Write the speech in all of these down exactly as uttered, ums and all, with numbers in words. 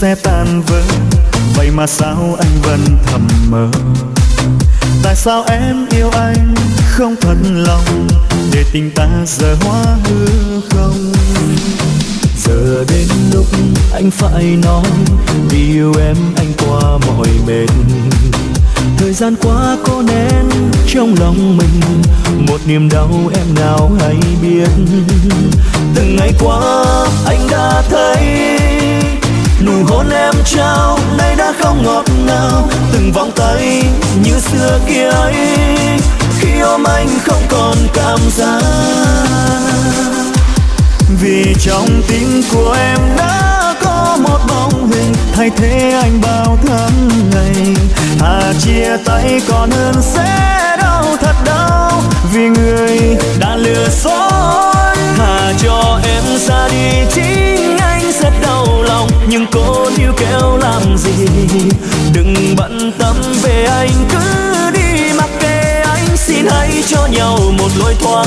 sẽ tan vỡ. Vậy mà sao anh vẫn thầm mơ? Tại sao em yêu anh không thật lòng, để tình ta giờ hóa hư không? Giờ đến lúc anh phải nói, vì yêu em anh qua mọi mệt. Thời gian qua có nén trong lòng mình một niềm đau em nào hay biết. Từng ngày qua anh đã thấy nụ hôn em trao nay đã không ngọt ngào. Từng vòng tay như xưa kia ấy, khi ôm anh không còn cảm giác. Vì trong tim của em đã có một bóng hình thay thế anh bao tháng ngày. Thà chia tay còn hơn sẽ đau thật đau, vì người đã lừa dối. Thà cho em ra đi chính anh rất đau lòng, nhưng cô níu kéo làm gì? Đừng bận tâm về anh, cứ đi mặc kệ anh. Xin hãy cho nhau một lối thoát.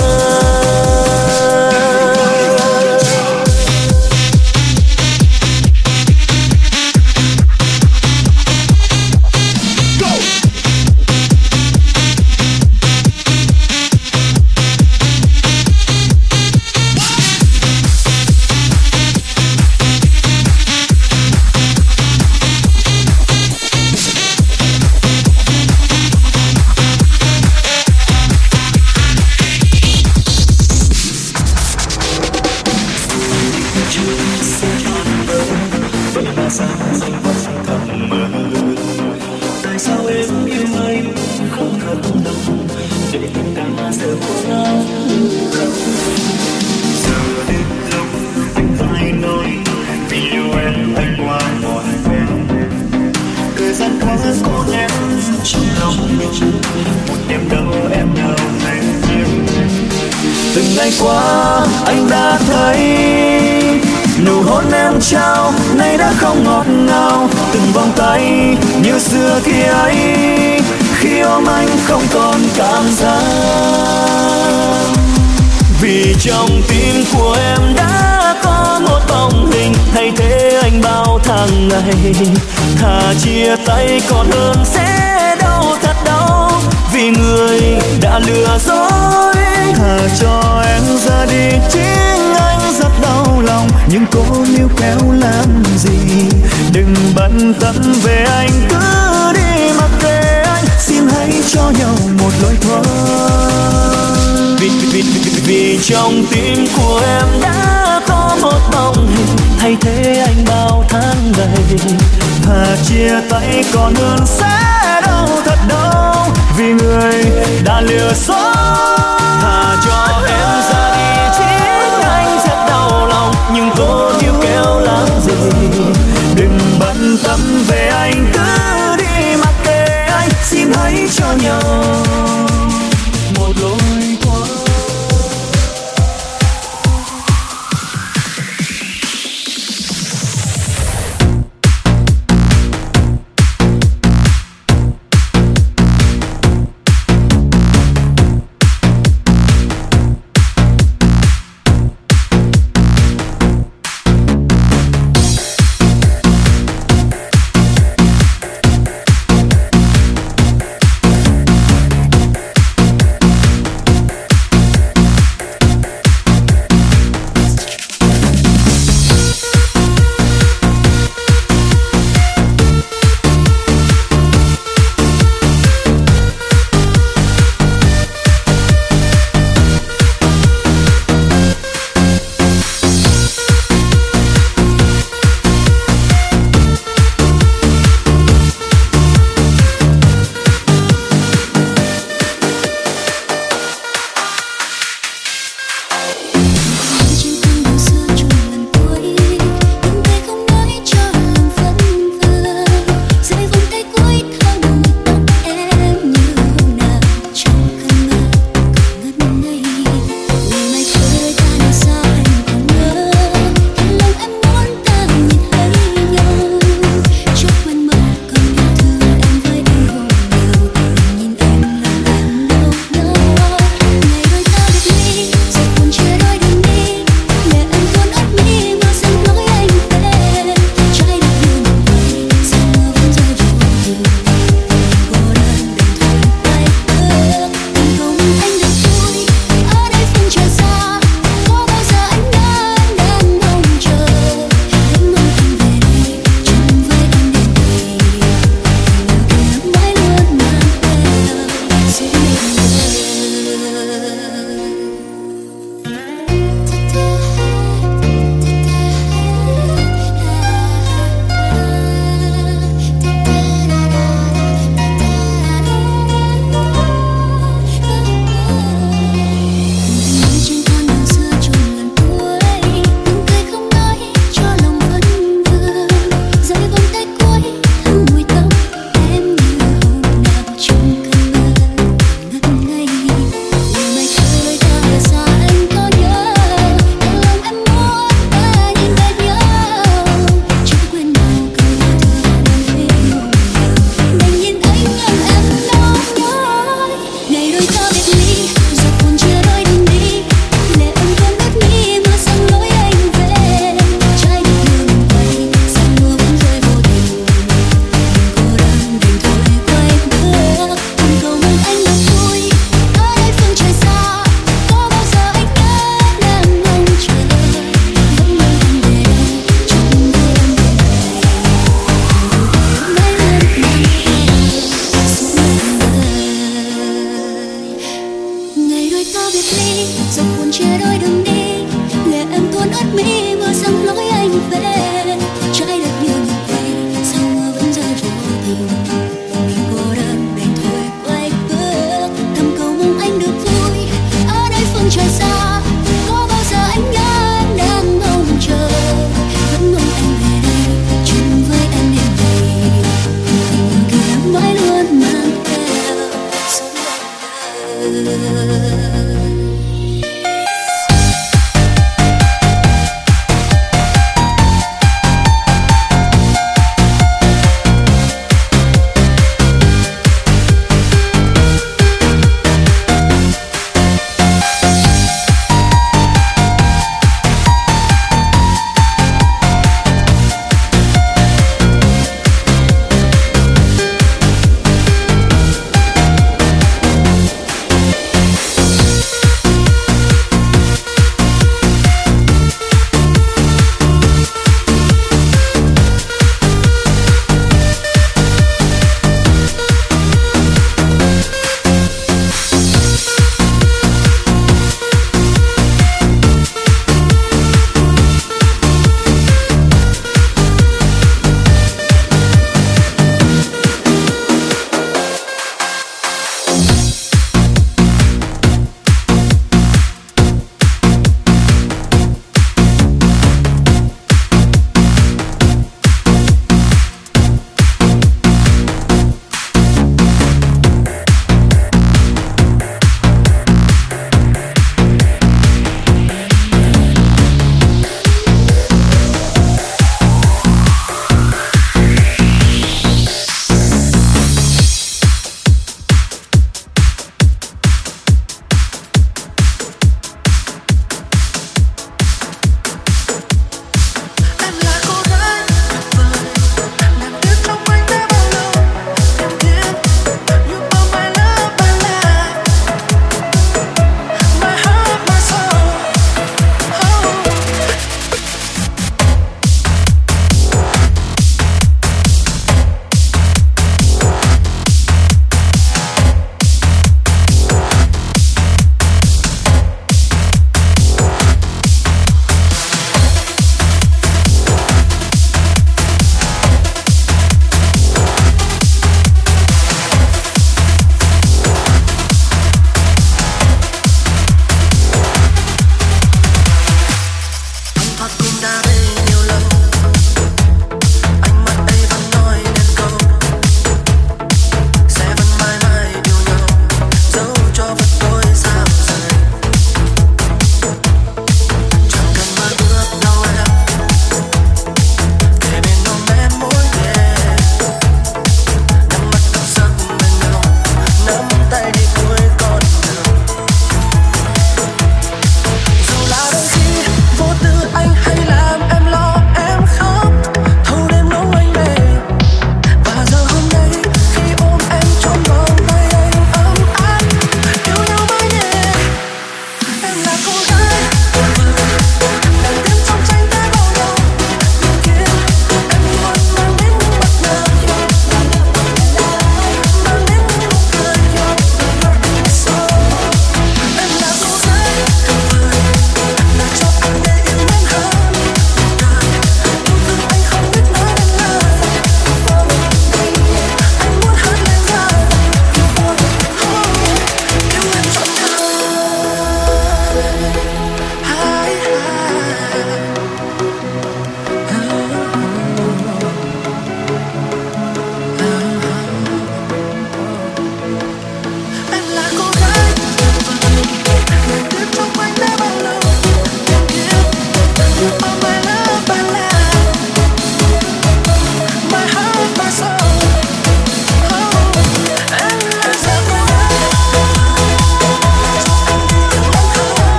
Từng ngày qua anh đã thấy nụ hôn em trao nay đã không ngọt ngào. Từng vòng tay như xưa kia ấy, khi ôm anh không còn cảm giác. Vì trong tim của em đã có một bóng hình thay thế anh bao tháng ngày. Thà chia tay còn hơn sẽ đau thật đau, vì người đã lừa dối. Thà cho em ra đi chính anh rất đau lòng, nhưng cô níu kéo làm gì? Đừng bận tâm về anh, cứ đi mặc kệ anh. Xin hãy cho nhau một lối thoát. Vì, vì, vì, vì trong tim của em đã có một bóng hình thay thế anh bao tháng ngày. Thà chia tay còn hơn sẽ đau thật đau, vì người đã lừa dối. Thà cho em ra đi chính anh rất đau lòng, nhưng cô níu kéo làm gì? Đừng bận tâm về anh, cứ đi mặc kệ anh. Xin hãy cho nhau một lối thoát. biệt ly, dọc buồn chia đôi đường đi, lệ em tuôn ướt mi, mưa dâng lối anh về. Trái đất như nhìn thấy, sao mưa vẫn rơi vô tình. Mình cô đơn đành thôi quay bước, thầm cầu mong anh được vui. Ở đây phương trời xa, có bao giờ anh nhớ em đang mong chờ, vẫn mong anh về đây chung với em đêm này. Tình kia mãi luôn mang theo suốt đời.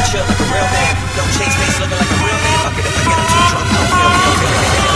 chill like a real man. Don't chase face looking like a real man. Fuck it if I get him too drunk. Don't feel, feel, feel, feel, feel.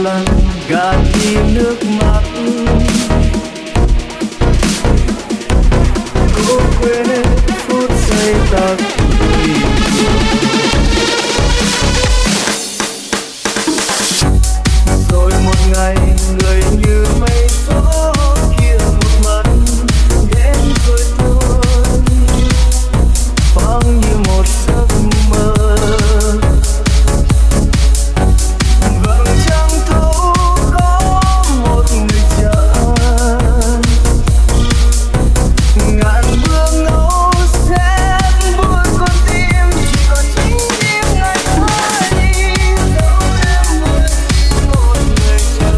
lần gạt đi nước mắt. Cố quên phút giây ta cùng rồi một ngày người như mây gió kia một mặt đến rồi thôi, thoáng như một giấc mơ. Vầng trăng thấu có một người chờ, ngàn bước ngẫu sẽ buồn con tim, chỉ còn chính tim ngày thôi. Dẫu em muốn một người chờ,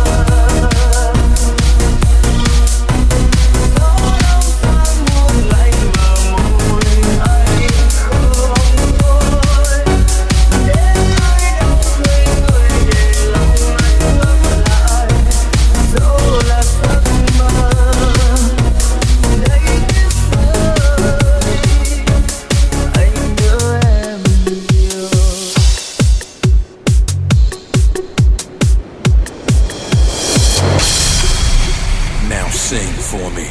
dẫu lòng xa muôn lạnh bờ môi anh không thôi. Đến nơi đâu người người để lòng anh ngỡ lại, dẫu là giấc mơ. Đây biết rơi anh nhớ em nhiều. Now sing for me.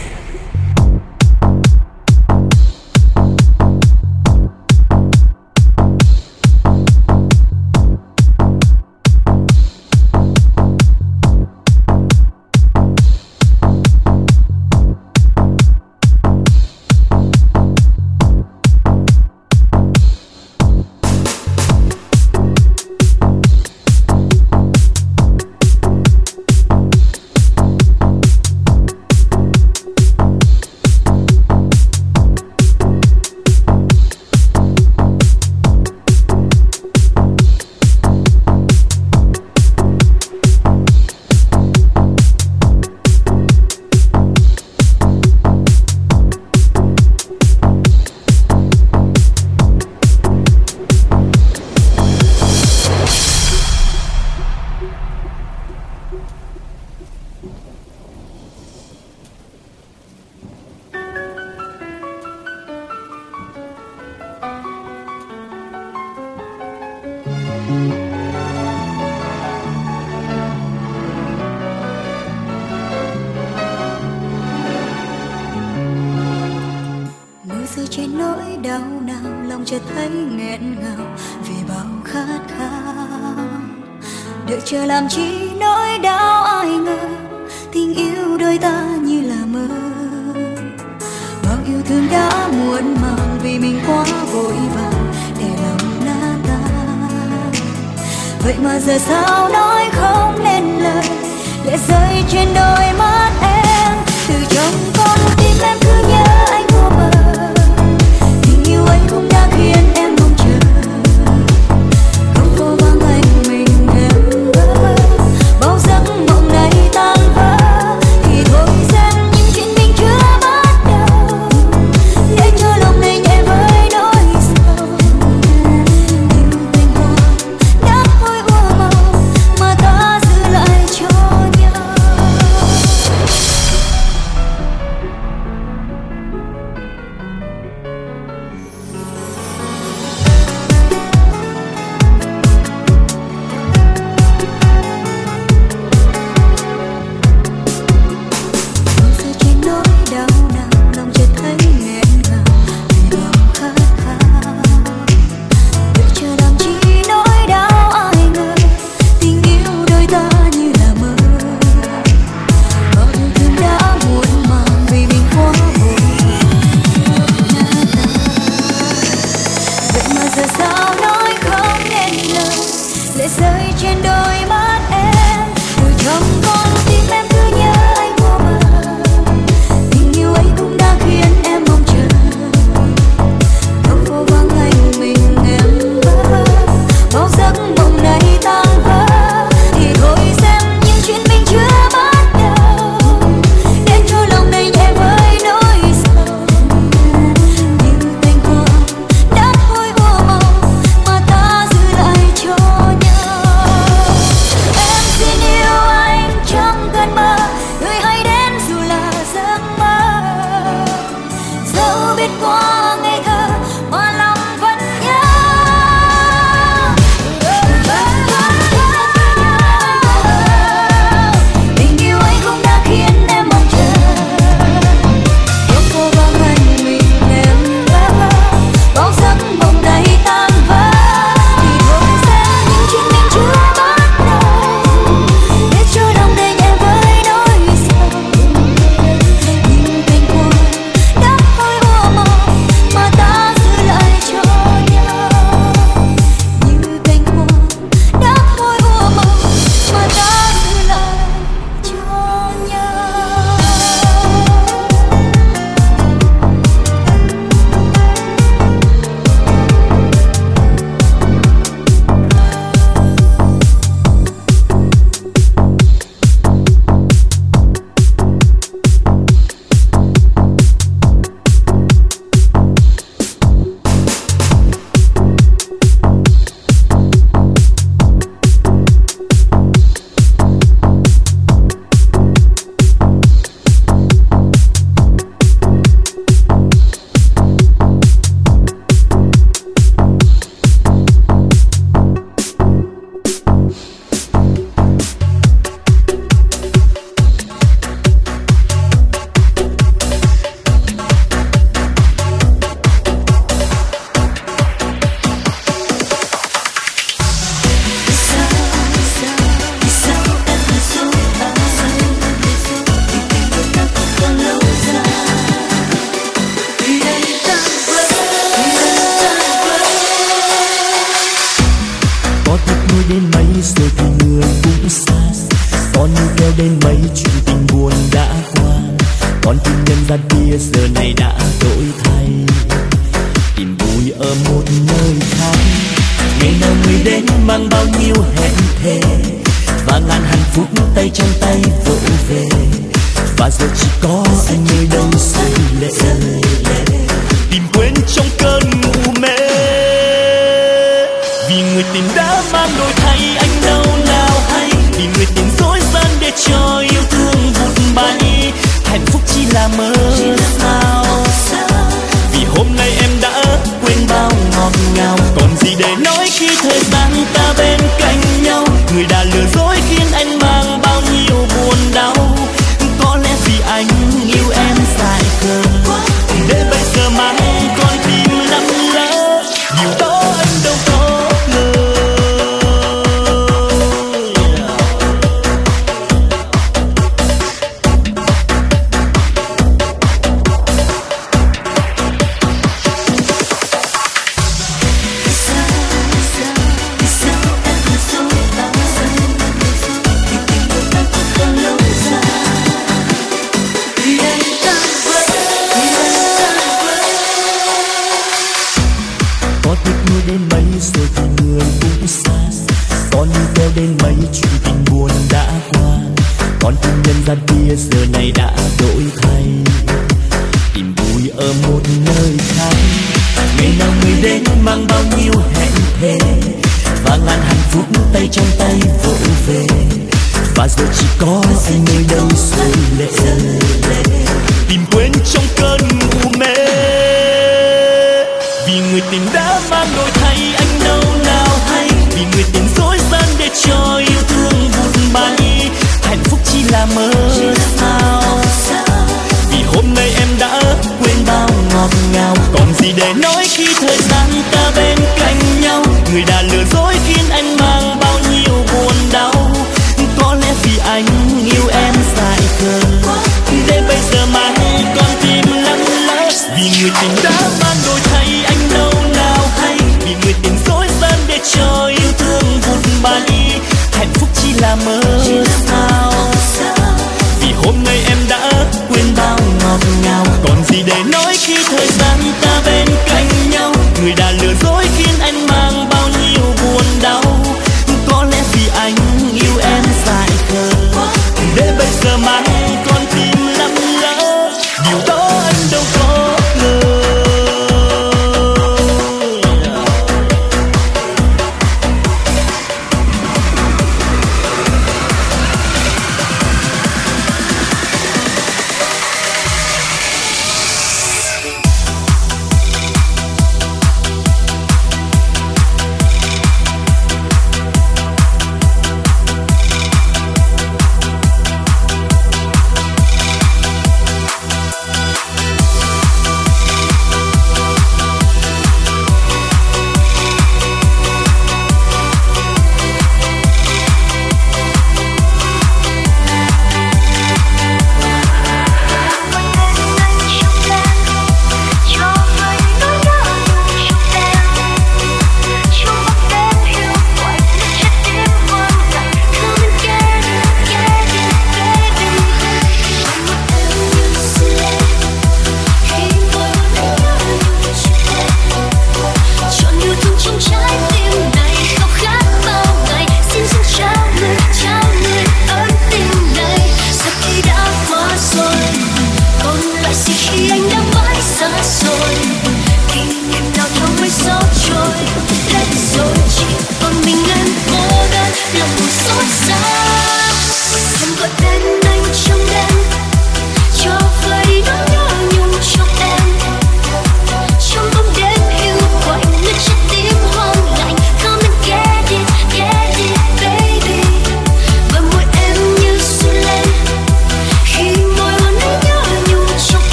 Mưa rơi trên nỗi đau nào, lòng chợt thấy nghẹn ngào vì bao khát khao. Đợi chờ làm chi nỗi đau ai ngờ, tình yêu đôi ta như là mơ. Bao yêu thương đã muộn màng vì mình quá vội vàng để lòng nát tan. Vậy mà giờ sao nói không nên lời, lệ rơi trên đôi mắt em. Từ trong con tim em cứ nhớ anh vô bờ, tình yêu anh cũng đã khiến em mong chờ. Không vô vắng anh mình em vỡ, bao giấc mộng này tan vỡ. Thì thôi xem những chuyện mình chưa bắt đầu, để cho lòng này nhẹ với nỗi sầu. Yêu tình hoa đã thôi úa màu, mà ta giữ lại cho nhau. rồi thì người cũng xa. Gió như kéo đến mấy chuyện tình buồn đã qua, còn tình nhân gian kia giờ này đã đổi thay, tìm vui ở một nơi khác. Ngày nào người đến mang bao nhiêu hẹn thề, và ngàn hạnh phúc tay trong tay vỗ về, và giờ chỉ có anh nơi đâu rơi lệ, tìm quên trong cơn ngủ mê. Vì người tình đã mang đổi thay anh đâu nào hay, vì người tình dối gian để cho yêu thương vụt bay, hạnh phúc chỉ là mơ sao. Vì hôm nay em đã quên bao ngọt ngào, còn gì để nói khi thời gian ta bên cạnh nhau. Người đã lừa dối khiến anh mang bao nhiêu buồn đau, có lẽ vì anh yêu em dài khờ, để bây giờ mà anh còn tìm lắm lỡ, điều đó anh đâu có ngờ. Gian kia giờ này đã đổi thay, tìm vui ở một nơi khác. Ngày nào người đến mang bao nhiêu hẹn thề, và ngàn hạnh phúc tay trong tay vỗ về, và giờ chỉ có anh nơi đâu rơi lệ, tìm quên trong cơn ngủ mê. Vì người tình đã mang đổi thay anh đâu nào hay, vì người tình dối gian để cho yêu thương vụt bay, hạnh phúc chỉ là mơ sao. Vì hôm nay em đã quên bao ngọt ngào, còn gì để nói khi thời gian ta bên cạnh nhau. Người đã lừa dối khiến anh mang bao nhiêu buồn đau, có lẽ vì anh yêu em dài khờ, để bây giờ mà anh còn tìm lắm lỡ. Vì người tình đã mang đổi thay anh đâu nào hay, vì người tình dối gian để cho yêu thương vụt bay, hạnh phúc chỉ là mơ sao. Vì hôm nay em đã quên bao ngọt ngào, còn gì để nói khi thời gian ta bên cạnh nhau. Người đã lừa dối khiến anh mang bao nhiêu buồn đau, có lẽ vì anh yêu em dài khờ, để bây giờ mà anh còn tìm lắm lỡ, điều đó anh đâu có ngờ.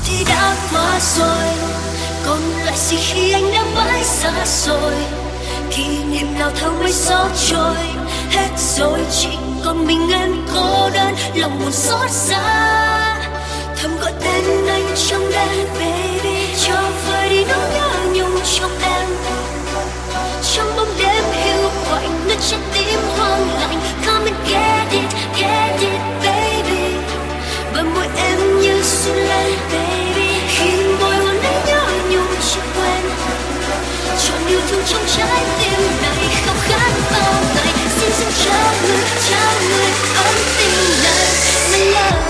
thì đã qua rồi, còn lại gì khi anh đã mãi xa rồi. Kỷ niệm nào theo mây gió trôi hết rồi, chỉ còn mình em cô đơn lòng buồn xót xa. Thầm gọi tên anh trong đêm baby, cho vơi đi nỗi nhớ nhung trong em. Trong bóng đêm hiu quạnh nơi trái tim hoang lạnh, come and get it, get it baby. Bờ môi em như run lên baby, khi môi hôn ấy nhớ nhung chưa quên. Chọn yêu thương trong trái tim này khao khát bao ngày, xin dâng trao người, trao người ấm tình này, my love.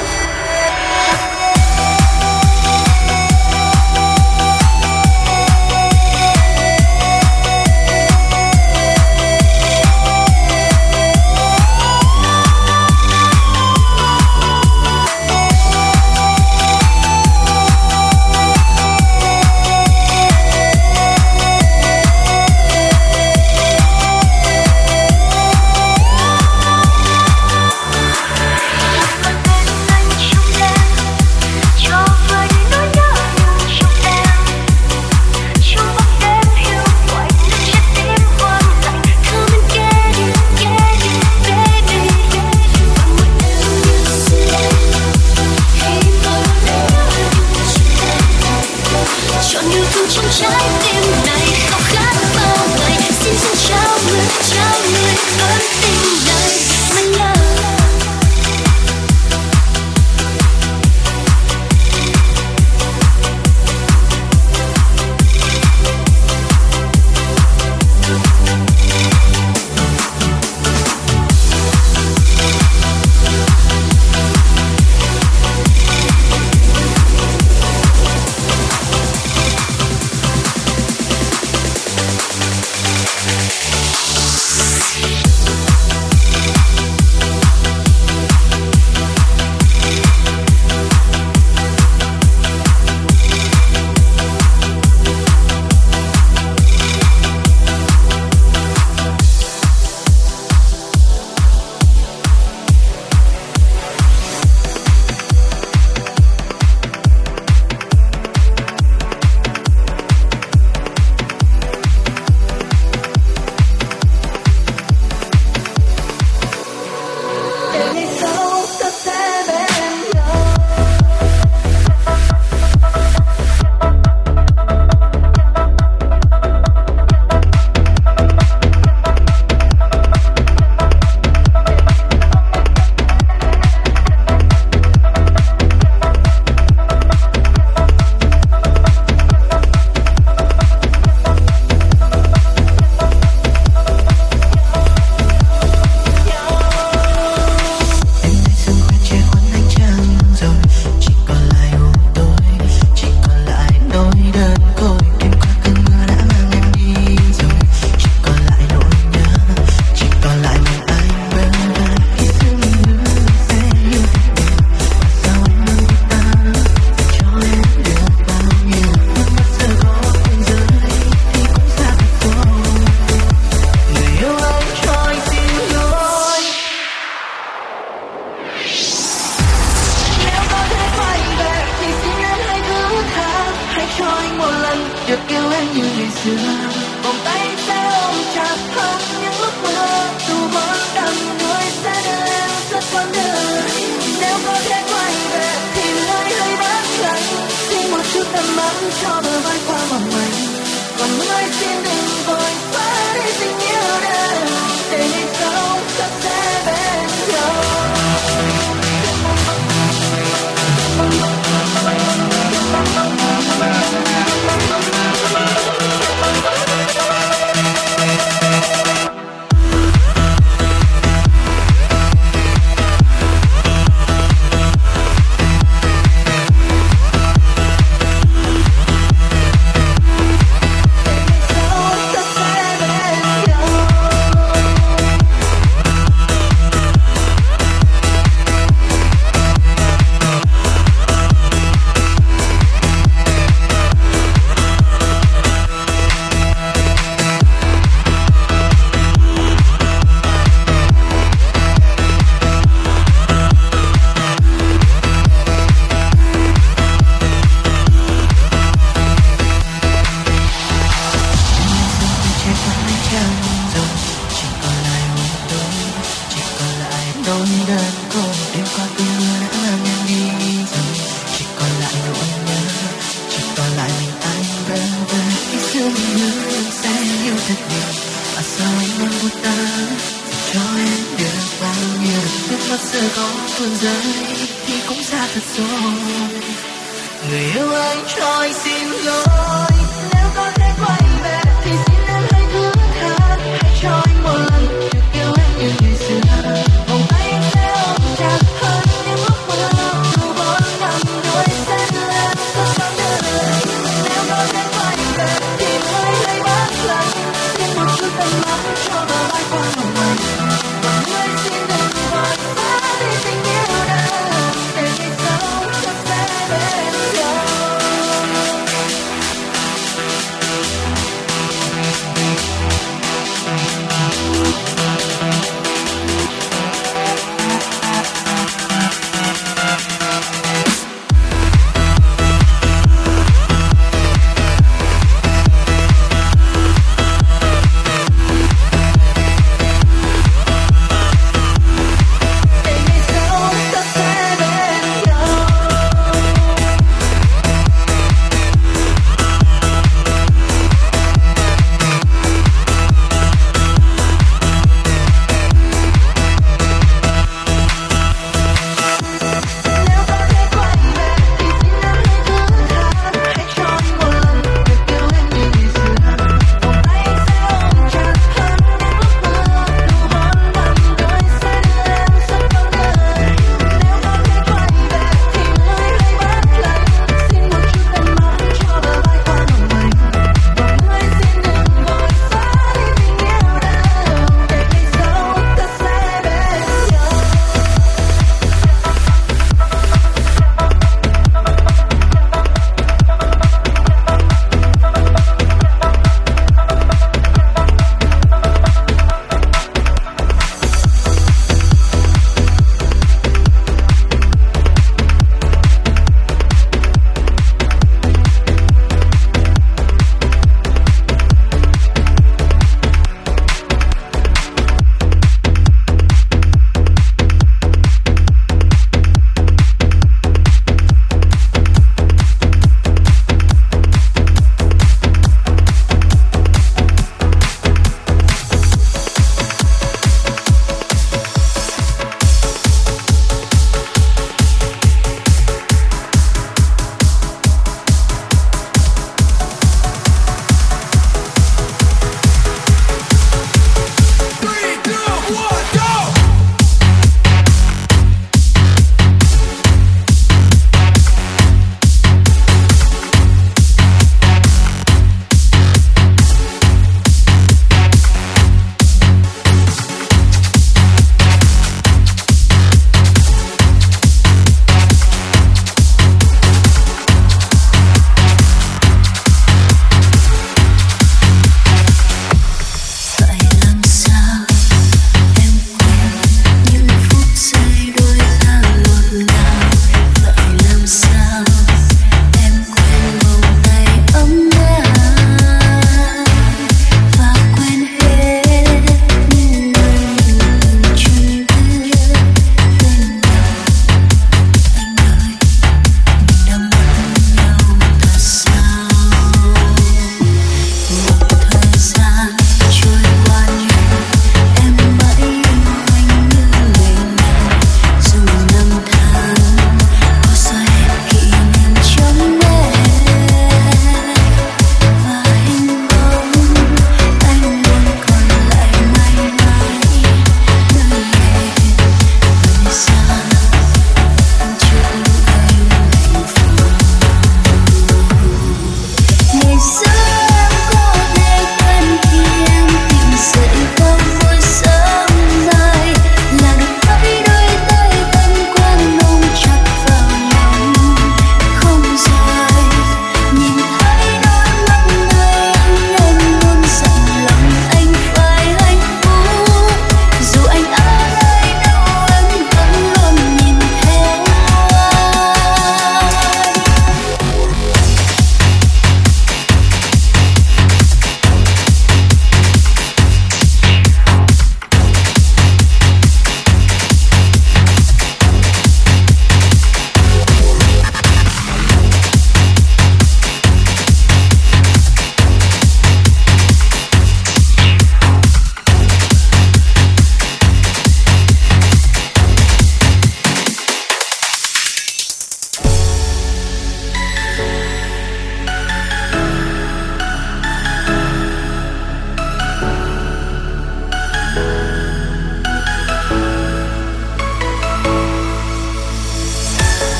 buồn rơi thì cũng xa thật rồi. Người yêu anh cho anh xin lỗi. Nếu có thể quay về thì xin em hãy thứ tha. Hãy cho anh một lần được yêu em như ngày xưa. Vòng tay anh sẽ ôm chặt hơn những ước mơ. Dù bốn năm đuổi sẽ đưa em tới bao đời. Nếu có thể quay về thì hãy hãy bắt lần. Thêm một chút tầm mắt cho bờ vai qua một ngày. Và người xin đừng vội vã vì tình yêu đã để ngày sau ta sẽ bên nhau.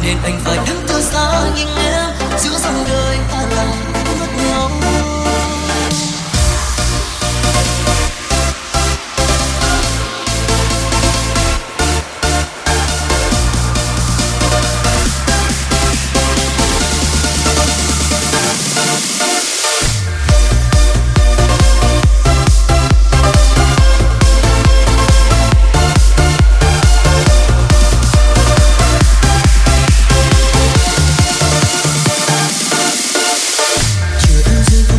nên anh phải đứng từ xa nhìn em giữa dòng đời ta lòng mất nhau. chưa ăn rồi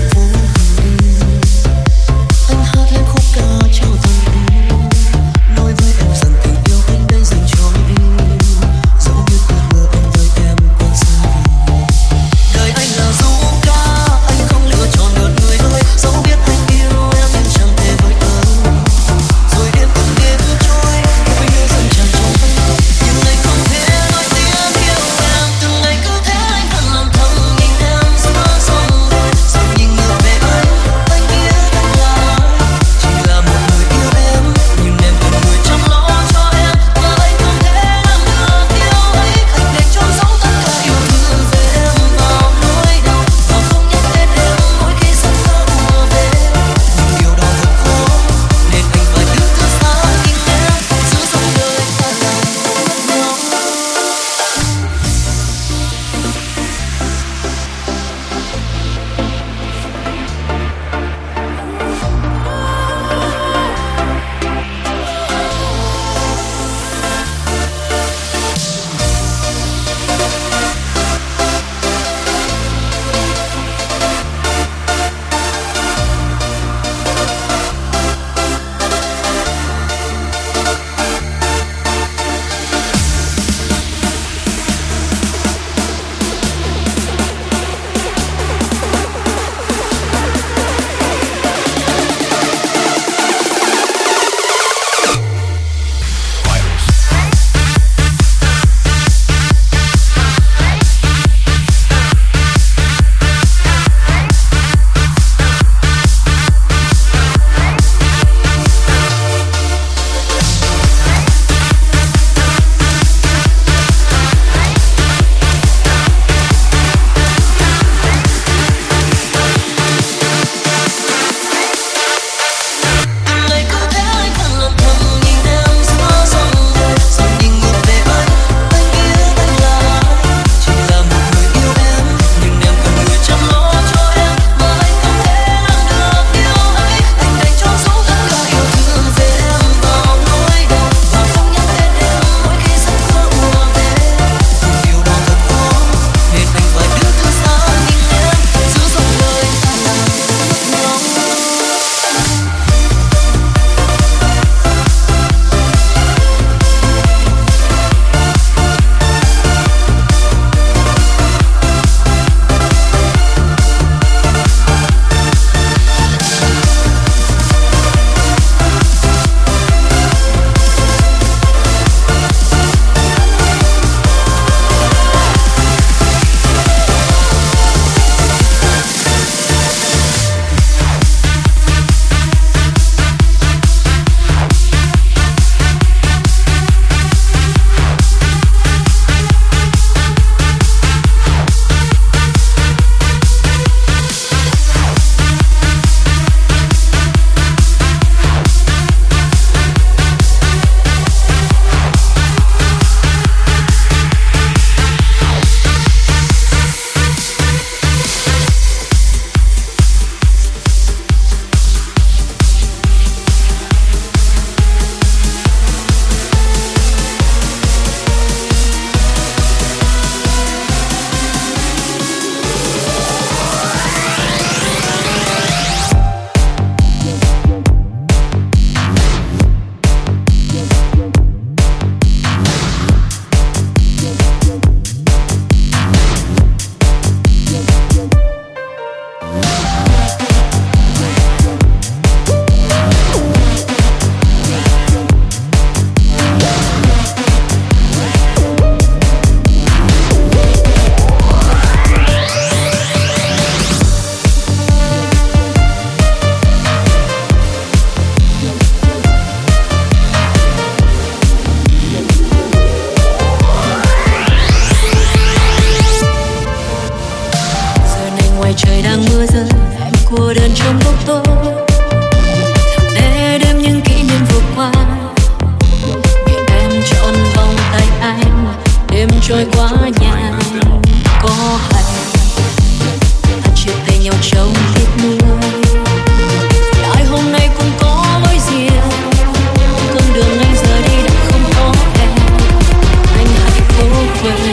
trôi quá nhanh có hay ta chia tay nhau trong tiếc nuối. Ai hôm nay cũng có lối riêng, con đường anh giờ đi đã không có em, anh hãy cố quên.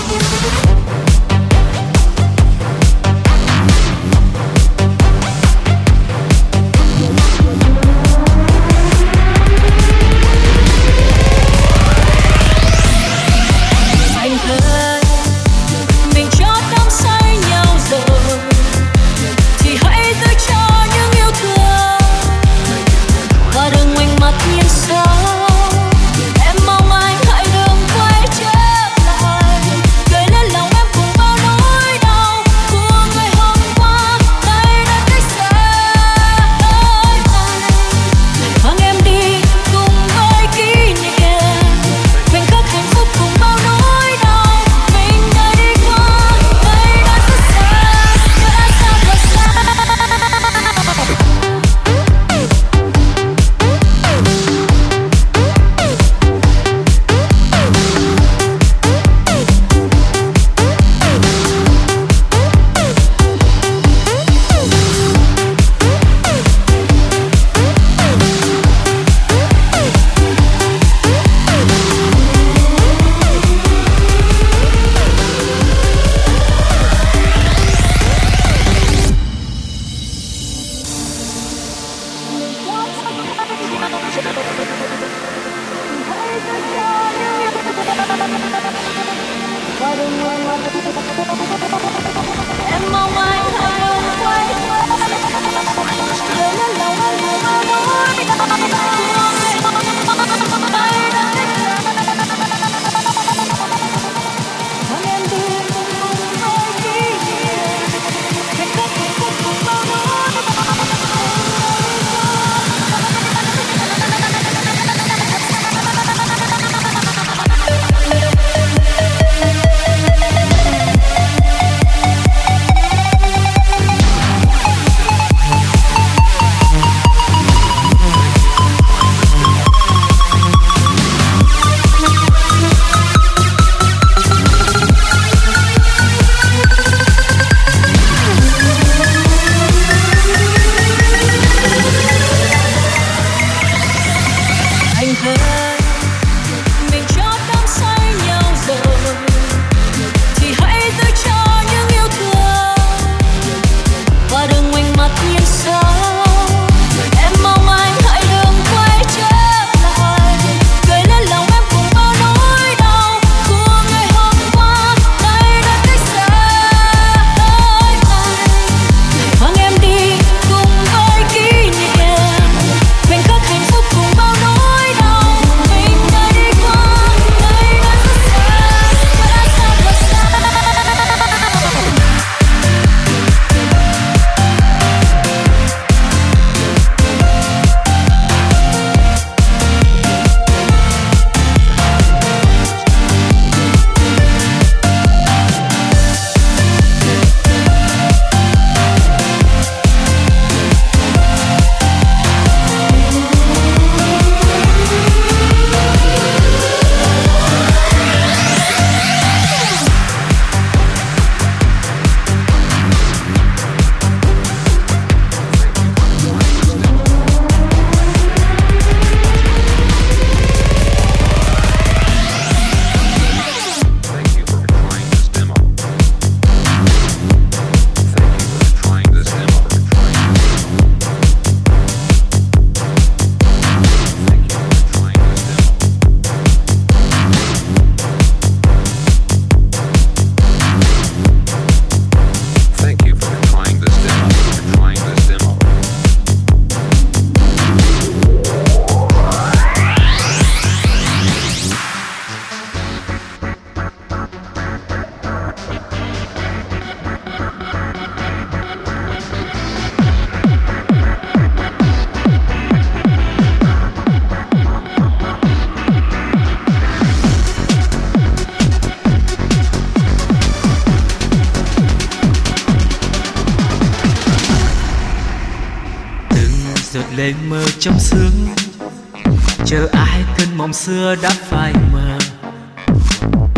lên mơ trong sương, chờ ai cơn mộng xưa đã phai mờ.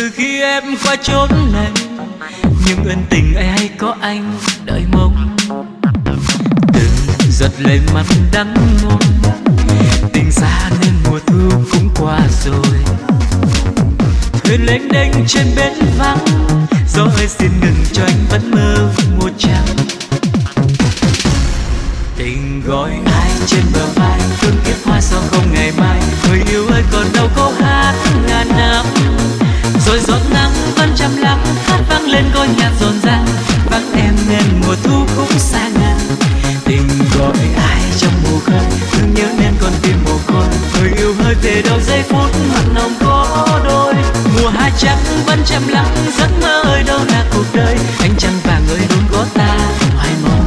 Từ khi em qua chốn này, những ân tình ấy hay có anh đợi mong. Từng giọt lệ mắt đắng ngôn, tình xa nên mùa thu cũng qua rồi. Thuyền lênh đênh trên bến vắng, gió ơi xin ngừng cho anh vẫn mơ một trăng. Tình gọi ai trên bờ vai, thương kiếp hoa sao không ngày mai. Người yêu ơi còn đâu câu hát ngàn năm, rồi giọt nắng vẫn chăm lắm hát vang lên ngôi nhạc rộn ràng. Vắng em nên mùa thu cũng xa ngàn. Tình gọi ai trong mùa khơi, thương nhớ nên con tim mồ côi. Người yêu hơi về đâu giây phút mặt nồng có đôi. Mùa hạ trắng vẫn chăm lắm giấc mơ ơi đâu là cuộc đời. Ánh trăng vàng ơi luôn có ta hoài mong.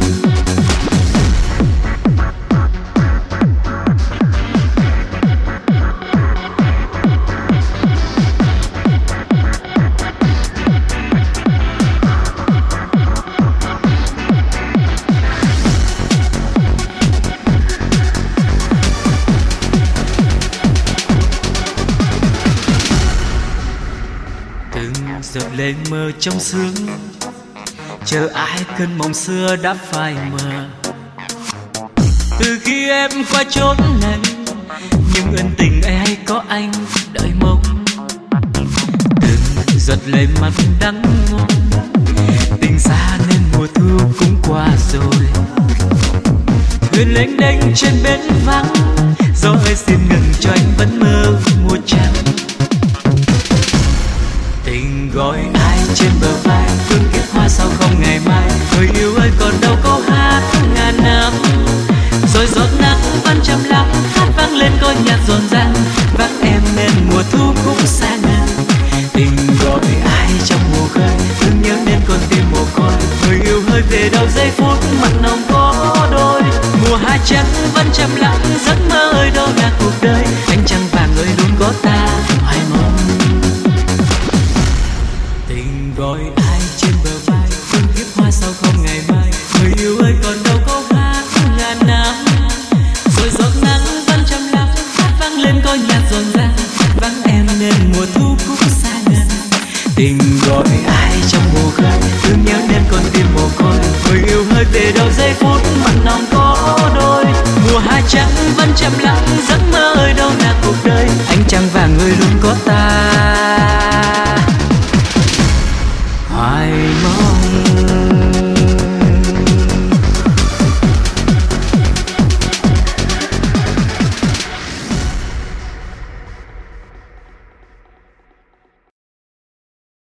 Giọt lệ mơ trong sương, chờ ai cơn mộng xưa đã phai mờ. Từ khi em qua chốn này, những ân tình ấy hay có anh đợi mong. Từng giọt lệ mắt đắng ngôn, tình xa nên mùa thu cũng qua rồi. Thuyền lênh đênh trên bến vắng, gió ơi xin ngừng cho anh vẫn mơ mùa trăng. Tình gọi ai trên bờ vai, thương kiếp hoa sao không ngày mai. Người yêu ơi còn đâu câu hát ngàn năm, rồi giọt nắng vẫn chăm lắm hát vang lên ngôi nhạc rộn ràng. Vắng em nên mùa thu cũng xa ngàn. Tình gọi ai trong mùa khơi, thương nhớ nên con tim mồ côi. Người yêu hơi về đâu giây phút mặt nồng có đôi. Mùa hạ trắng vẫn chăm lắm giấc mơ ơi đâu là cuộc đời. Ánh trăng vàng ơi luôn có ta hoài mong. Tình gọi ai trên bờ vai, thương kiếp hoa sao không ngày mai. Người yêu ơi còn đâu câu hát ngàn năm, rồi giọt nắng vẫn chăm lắm hát vang lên ngôi nhạc rộn ràng. Vắng em nên mùa thu cũng xa ngàn. Tình gọi ai trong mùa khơi, thương nhớ nên con tim mồ côi. Người yêu hơi về đâu giây phút mặt nồng có đôi. Mùa hạ trắng vẫn chăm lắm giấc mơ ơi đâu là cuộc đời. Ánh trăng vàng ơi luôn có ta.